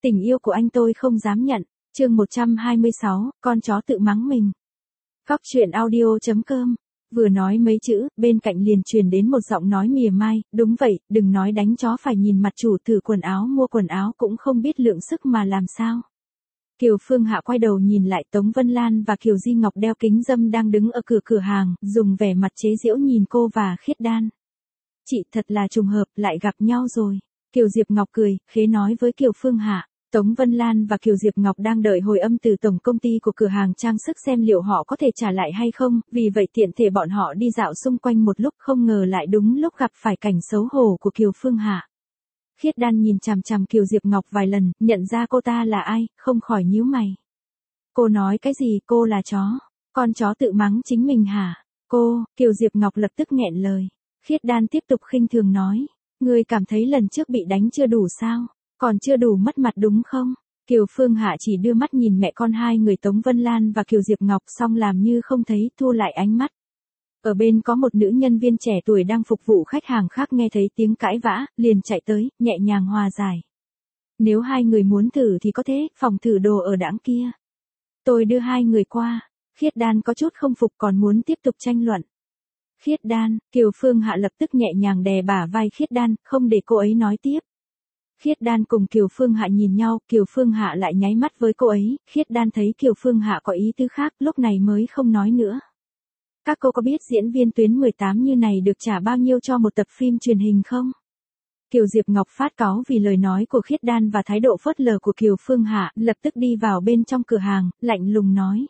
Tình yêu của anh tôi không dám nhận. Chương 126, con chó tự mắng mình. Góc truyện audio.com. Vừa nói mấy chữ, bên cạnh liền truyền đến một giọng nói mỉa mai, đúng vậy, đừng nói đánh chó phải nhìn mặt chủ, thử quần áo mua quần áo cũng không biết lượng sức mà làm sao. Kiều Phương Hạ quay đầu nhìn lại Tống Vân Lan và Kiều Di Ngọc đeo kính râm đang đứng ở cửa hàng, dùng vẻ mặt chế giễu nhìn cô và Khiết Đan. Chị thật là trùng hợp, lại gặp nhau rồi. Kiều Diệp Ngọc cười, khế nói với Kiều Phương Hạ. Tống Vân Lan và Kiều Diệp Ngọc đang đợi hồi âm từ tổng công ty của cửa hàng trang sức xem liệu họ có thể trả lại hay không, vì vậy tiện thể bọn họ đi dạo xung quanh một lúc, không ngờ lại đúng lúc gặp phải cảnh xấu hổ của Kiều Phương Hạ. Khiết Đan nhìn chằm chằm Kiều Diệp Ngọc vài lần, nhận ra cô ta là ai, không khỏi nhíu mày. Cô nói cái gì, cô là chó? Con chó tự mắng chính mình hả? Kiều Diệp Ngọc lập tức nghẹn lời. Khiết Đan tiếp tục khinh thường nói, ngươi cảm thấy lần trước bị đánh chưa đủ sao? Còn chưa đủ mất mặt đúng không? Kiều Phương Hạ chỉ đưa mắt nhìn mẹ con hai người Tống Vân Lan và Kiều Diệp Ngọc, xong làm như không thấy, thu lại ánh mắt. Ở bên có một nữ nhân viên trẻ tuổi đang phục vụ khách hàng khác, nghe thấy tiếng cãi vã, liền chạy tới, nhẹ nhàng hòa giải. Nếu hai người muốn thử thì có thế, phòng thử đồ ở đãng kia. Tôi đưa hai người qua. Khiết Đan có chút không phục còn muốn tiếp tục tranh luận. Khiết Đan, Kiều Phương Hạ lập tức nhẹ nhàng đè bả vai Khiết Đan, không để cô ấy nói tiếp. Khiết Đan cùng Kiều Phương Hạ nhìn nhau, Kiều Phương Hạ lại nháy mắt với cô ấy, Khiết Đan thấy Kiều Phương Hạ có ý tứ khác, lúc này mới không nói nữa. Các cô có biết diễn viên tuyến 18 như này được trả bao nhiêu cho một tập phim truyền hình không? Kiều Diệp Ngọc phát cáu vì lời nói của Khiết Đan và thái độ phớt lờ của Kiều Phương Hạ, lập tức đi vào bên trong cửa hàng, lạnh lùng nói.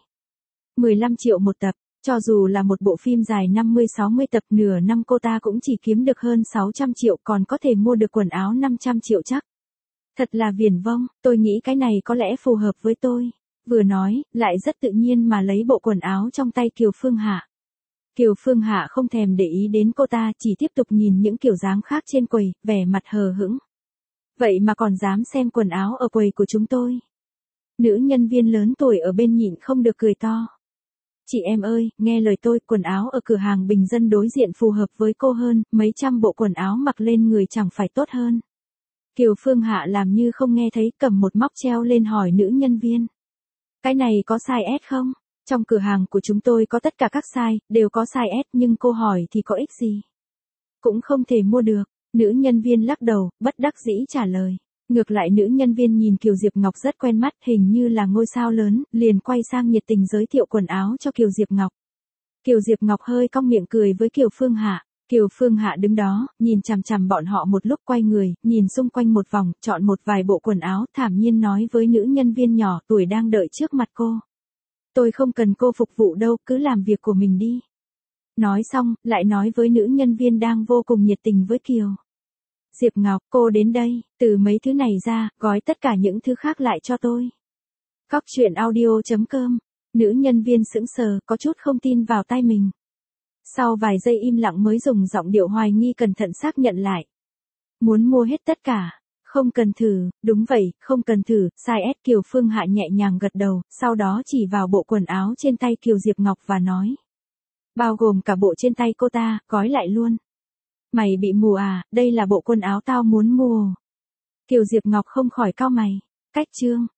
15 triệu một tập, cho dù là một bộ phim dài 50-60 tập nửa năm cô ta cũng chỉ kiếm được hơn 600 triệu, còn có thể mua được quần áo 500 triệu chắc. Thật là viển vông, tôi nghĩ cái này có lẽ phù hợp với tôi. Vừa nói, lại rất tự nhiên mà lấy bộ quần áo trong tay Kiều Phương Hạ. Kiều Phương Hạ không thèm để ý đến cô ta, chỉ tiếp tục nhìn những kiểu dáng khác trên quầy, vẻ mặt hờ hững. Vậy mà còn dám xem quần áo ở quầy của chúng tôi. Nữ nhân viên lớn tuổi ở bên nhịn không được cười to. Chị em ơi, nghe lời tôi, quần áo ở cửa hàng bình dân đối diện phù hợp với cô hơn, mấy trăm bộ quần áo mặc lên người chẳng phải tốt hơn. Kiều Phương Hạ làm như không nghe thấy, cầm một móc treo lên hỏi nữ nhân viên. Cái này có size S không? Trong cửa hàng của chúng tôi có tất cả các size, đều có size S, nhưng cô hỏi thì có ích gì? Cũng không thể mua được. Nữ nhân viên lắc đầu, bất đắc dĩ trả lời. Ngược lại nữ nhân viên nhìn Kiều Diệp Ngọc rất quen mắt, hình như là ngôi sao lớn, liền quay sang nhiệt tình giới thiệu quần áo cho Kiều Diệp Ngọc. Kiều Diệp Ngọc hơi cong miệng cười với Kiều Phương Hạ. Kiều Phương Hạ đứng đó, nhìn chằm chằm bọn họ một lúc, quay người, nhìn xung quanh một vòng, chọn một vài bộ quần áo, thản nhiên nói với nữ nhân viên nhỏ tuổi đang đợi trước mặt cô. Tôi không cần cô phục vụ đâu, cứ làm việc của mình đi. Nói xong, lại nói với nữ nhân viên đang vô cùng nhiệt tình với Kiều Diệp Ngọc, cô đến đây, từ mấy thứ này ra, gói tất cả những thứ khác lại cho tôi. Góc truyện audio.com. Nữ nhân viên sững sờ, có chút không tin vào tai mình. Sau vài giây im lặng mới dùng giọng điệu hoài nghi cẩn thận xác nhận lại. Muốn mua hết tất cả. Không cần thử, đúng vậy, không cần thử, size S. Kiều Phương Hạ nhẹ nhàng gật đầu, sau đó chỉ vào bộ quần áo trên tay Kiều Diệp Ngọc và nói. Bao gồm cả bộ trên tay cô ta, gói lại luôn. Mày bị mù à, đây là bộ quần áo tao muốn mua. Kiều Diệp Ngọc không khỏi cau mày. Cách chương.